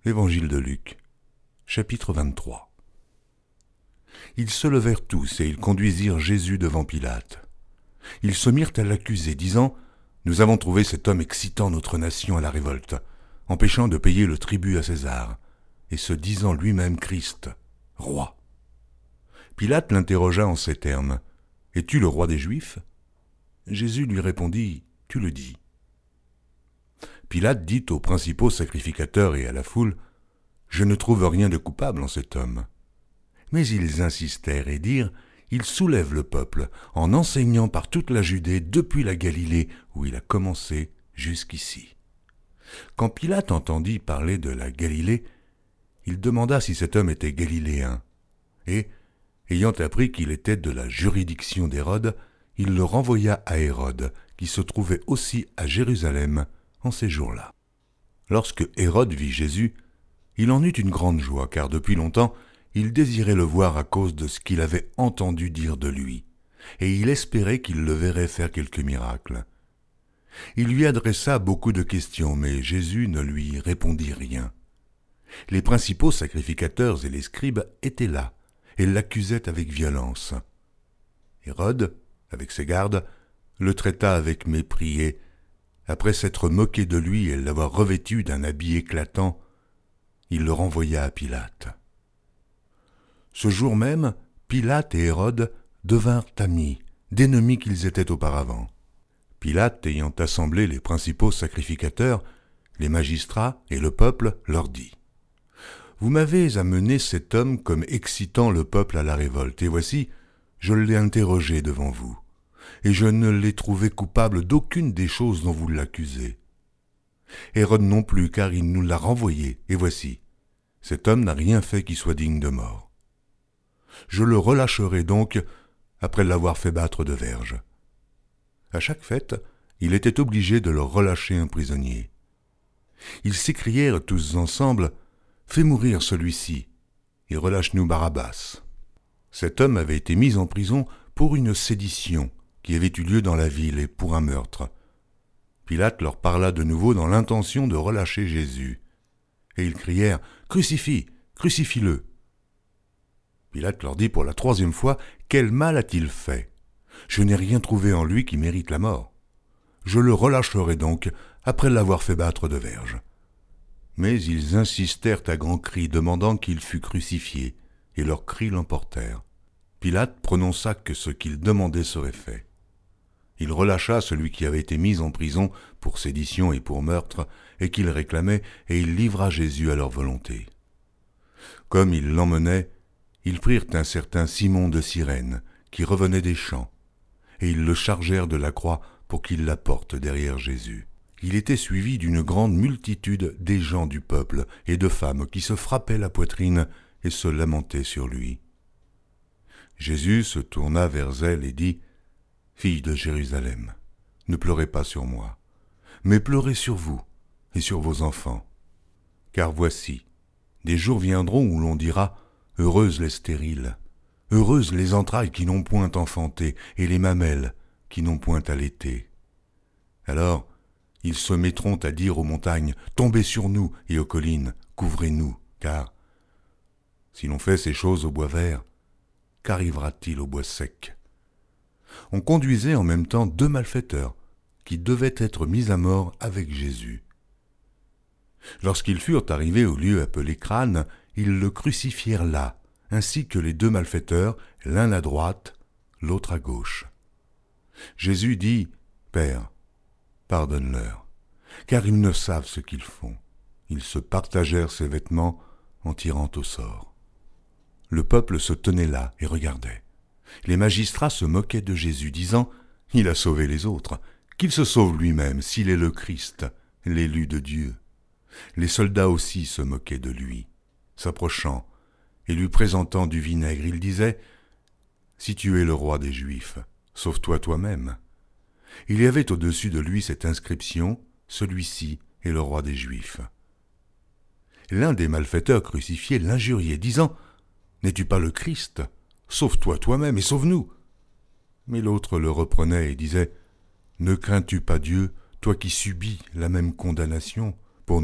Évangile de Luc, chapitre 23. Ils se levèrent tous et ils conduisirent Jésus devant Pilate. Ils se mirent à l'accuser, disant « Nous avons trouvé cet homme excitant notre nation à la révolte, empêchant de payer le tribut à César, et se disant lui-même Christ, roi. » Pilate l'interrogea en ces termes « Es-tu le roi des Juifs ?» Jésus lui répondit « Tu le dis. » Pilate dit aux principaux sacrificateurs et à la foule « Je ne trouve rien de coupable en cet homme. » Mais ils insistèrent et dirent « Il soulève le peuple en enseignant par toute la Judée depuis la Galilée où il a commencé jusqu'ici. » Quand Pilate entendit parler de la Galilée, il demanda si cet homme était galiléen. Et, ayant appris qu'il était de la juridiction d'Hérode, il le renvoya à Hérode, qui se trouvait aussi à Jérusalem en ces jours-là. Lorsque Hérode vit Jésus, il en eut une grande joie, car depuis longtemps, il désirait le voir à cause de ce qu'il avait entendu dire de lui, et il espérait qu'il le verrait faire quelques miracles. Il lui adressa beaucoup de questions, mais Jésus ne lui répondit rien. Les principaux sacrificateurs et les scribes étaient là, et l'accusaient avec violence. Hérode, avec ses gardes, le traita avec mépris et, après s'être moqué de lui et l'avoir revêtu d'un habit éclatant, il le renvoya à Pilate. Ce jour même, Pilate et Hérode devinrent amis, d'ennemis qu'ils étaient auparavant. Pilate, ayant assemblé les principaux sacrificateurs, les magistrats et le peuple, leur dit « Vous m'avez amené cet homme comme excitant le peuple à la révolte, et voici, je l'ai interrogé devant vous, et je ne l'ai trouvé coupable d'aucune des choses dont vous l'accusez. Hérode non plus, car il nous l'a renvoyé, et voici, cet homme n'a rien fait qui soit digne de mort. Je le relâcherai donc après l'avoir fait battre de verge. » À chaque fête, il était obligé de leur relâcher un prisonnier. Ils s'écrièrent tous ensemble « Fais mourir celui-ci, et relâche-nous Barabbas. » Cet homme avait été mis en prison pour une sédition qui avait eu lieu dans la ville et pour un meurtre. Pilate leur parla de nouveau dans l'intention de relâcher Jésus. Et ils crièrent « Crucifie, crucifie-le !» Pilate leur dit pour la troisième fois « Quel mal a-t-il fait ? Je n'ai rien trouvé en lui qui mérite la mort. Je le relâcherai donc après l'avoir fait battre de verge. » Mais ils insistèrent à grands cris, demandant qu'il fût crucifié, et leurs cris l'emportèrent. Pilate prononça que ce qu'ils demandaient serait fait. Il relâcha celui qui avait été mis en prison pour sédition et pour meurtre, et qu'il réclamait, et il livra Jésus à leur volonté. Comme ils l'emmenaient, ils prirent un certain Simon de Cyrène, qui revenait des champs, et ils le chargèrent de la croix pour qu'il la porte derrière Jésus. Il était suivi d'une grande multitude des gens du peuple et de femmes qui se frappaient la poitrine et se lamentaient sur lui. Jésus se tourna vers elle et dit « Filles de Jérusalem, ne pleurez pas sur moi, mais pleurez sur vous et sur vos enfants. Car voici, des jours viendront où l'on dira « Heureuses les stériles, heureuses les entrailles qui n'ont point enfanté et les mamelles qui n'ont point allaité. » Alors, ils se mettront à dire aux montagnes « Tombez sur nous » et aux collines « Couvrez-nous » car, si l'on fait ces choses au bois vert, qu'arrivera-t-il au bois sec ? On conduisait en même temps 2 malfaiteurs qui devaient être mis à mort avec Jésus. Lorsqu'ils furent arrivés au lieu appelé Crâne, ils le crucifièrent là, ainsi que les 2 malfaiteurs, l'un à droite, l'autre à gauche. Jésus dit « Père, pardonne-leur, car ils ne savent ce qu'ils font. » Ils se partagèrent ses vêtements en tirant au sort. Le peuple se tenait là et regardait. Les magistrats se moquaient de Jésus, disant « Il a sauvé les autres, qu'il se sauve lui-même s'il est le Christ, l'élu de Dieu. » Les soldats aussi se moquaient de lui. S'approchant et lui présentant du vinaigre, il disait « Si tu es le roi des Juifs, sauve-toi toi-même. » Il y avait au-dessus de lui cette inscription « Celui-ci est le roi des Juifs. » L'un des malfaiteurs crucifiés l'injuriait, disant « N'es-tu pas le Christ ? Sauve-toi toi-même et sauve-nous. » Mais l'autre le reprenait et disait « Ne crains-tu pas Dieu, toi qui subis la même condamnation ? Pour nous,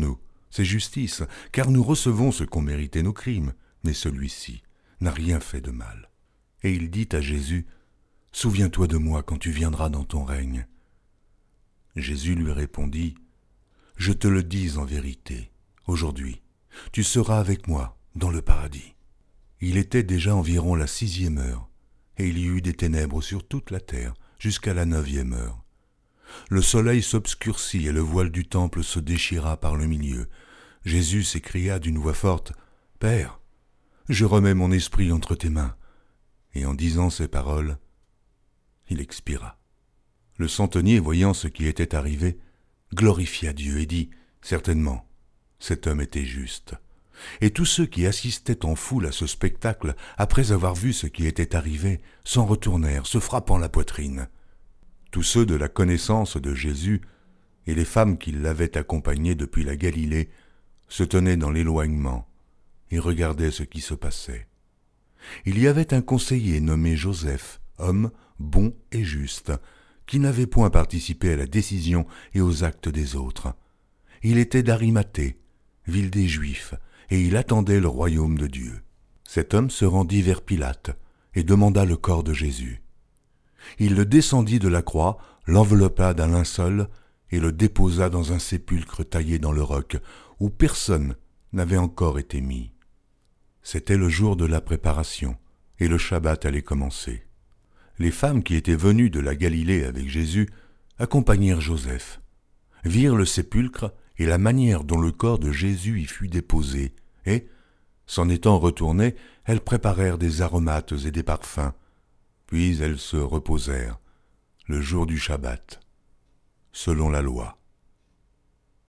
c'est justice, car nous recevons ce qu'ont mérité nos crimes, mais celui-ci n'a rien fait de mal. Et il dit à Jésus, « Souviens-toi de moi quand tu viendras dans ton règne. » Jésus lui répondit, « Je te le dis en vérité, aujourd'hui, tu seras avec moi dans le paradis. » Il était déjà environ la 6e heure, et il y eut des ténèbres sur toute la terre jusqu'à la 9e heure. Le soleil s'obscurcit et le voile du temple se déchira par le milieu. Jésus s'écria d'une voix forte, « Père, je remets mon esprit entre tes mains. » Et en disant ces paroles, il expira. Le centenier, voyant ce qui était arrivé, glorifia Dieu et dit, « Certainement, cet homme était juste. » Et tous ceux qui assistaient en foule à ce spectacle, après avoir vu ce qui était arrivé, s'en retournèrent, se frappant la poitrine. Tous ceux de la connaissance de Jésus et les femmes qui l'avaient accompagné depuis la Galilée se tenaient dans l'éloignement et regardaient ce qui se passait. Il y avait un conseiller nommé Joseph, homme bon et juste, qui n'avait point participé à la décision et aux actes des autres. Il était d'Arimathée, ville des Juifs, et il attendait le royaume de Dieu. Cet homme se rendit vers Pilate et demanda le corps de Jésus. Il le descendit de la croix, l'enveloppa d'un linceul et le déposa dans un sépulcre taillé dans le roc, où personne n'avait encore été mis. C'était le jour de la préparation, et le Shabbat allait commencer. Les femmes qui étaient venues de la Galilée avec Jésus accompagnèrent Joseph, virent le sépulcre et la manière dont le corps de Jésus y fut déposé, et, s'en étant retournées, elles préparèrent des aromates et des parfums, puis elles se reposèrent, le jour du Shabbat, selon la loi.